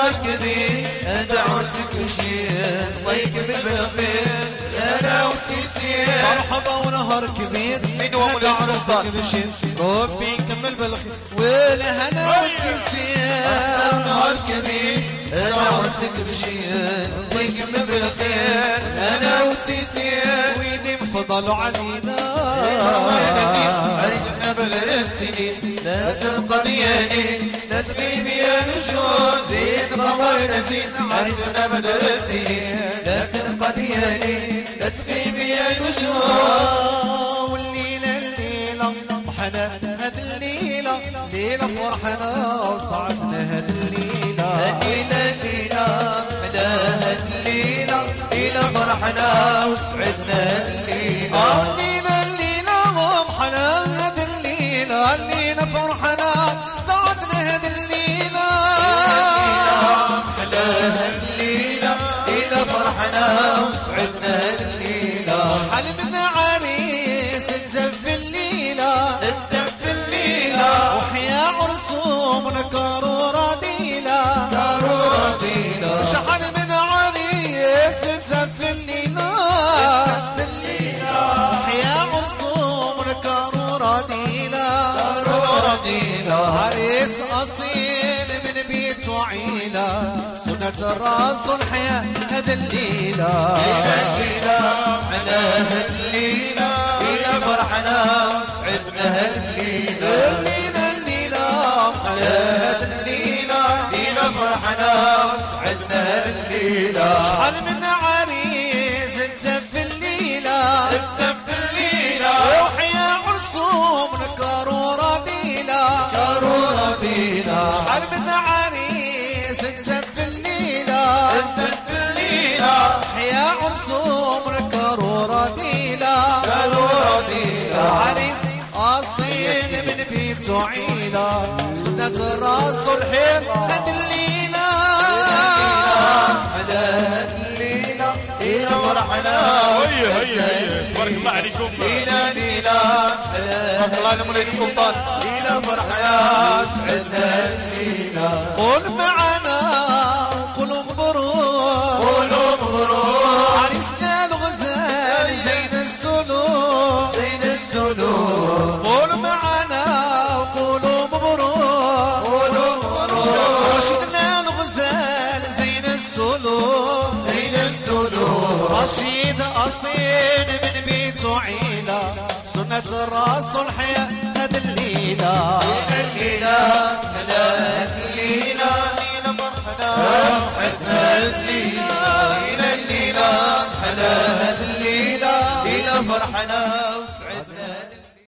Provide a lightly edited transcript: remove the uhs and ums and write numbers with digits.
نهار كبير هذا عرسك وشير طيب بالخير انا وتيسير مرحبا ونهار كبير من ومولى عرسك بشير ربي يكمل بالخير والهنا والتيسير نهار كبير هذا عرسك بشير ويكمل بالخير انا وتيسير ويديم فضلوا علينا عرسنا بغير السنين لا تبقى دياني لا تغيب يا نجوم زيد قمرنا زين عرسنا بدر السنين لا تبقى دياني لا تغيب يا نجوم والليلة الليلة وحنا هاد الليلة ليلة فرحنا وصعدنا هاد الليلة الليلة على هاد الليلة ليلة فرحنا وسعدنا الليلة الليلة ومحنا هاد الليلة الليلة فرحنا صعدنا هاد الليلة على هاد الليلة ليلة فرحنا وسعدنا الليلة شحال من عريس تزف الليلة تزف الليلة وحيا عرسهم كارورة ديلة كارورة ديلة شحال من عريس تزف الليلة وحيا عرسهم كارورة ديلة كارورة ديلة عريس أصيل من بيت وعيلة سنة الراس والحياة هاد الليلة على هاد الليلة ليلة فرحنا وسعدنا هالليلة الليلة على هاد الليلة ليلة فرحنا وسعدنا هالليلة شحال من عريس تزف الليلة تزف الليلة وحيا عرسهم كارورة ديلة كارورة ديلة شحال من عريس تزف الليلة تزف الليلة حيا عرسهم كارورة ديلة كارورة ديلة عريس أصيل من بيت وعيلة سنة الراس والحيط هاد الليلة على هاد الليلة ليلة فرحنا هيا تبارك الله عليكم. ليلة رحمة الله لمولاي السلطان ليلة فرحنا سعدنا الليلة قول معنا وقول مبروك قولوا مبروك عريسنا الغزال زين السلوك زين السلوك قول معنا وقولوا مبروك قولوا مبروك رشدنا الغزال زين السلوك زين السلوك رشيد أصيل من بيت وعيلة سنة الراس والحياة هاد الليلة الليلة على هاد الليلة ليلة فرحنا سعدنا الليلة الليلة على هاد الليلة ليلة فرحنا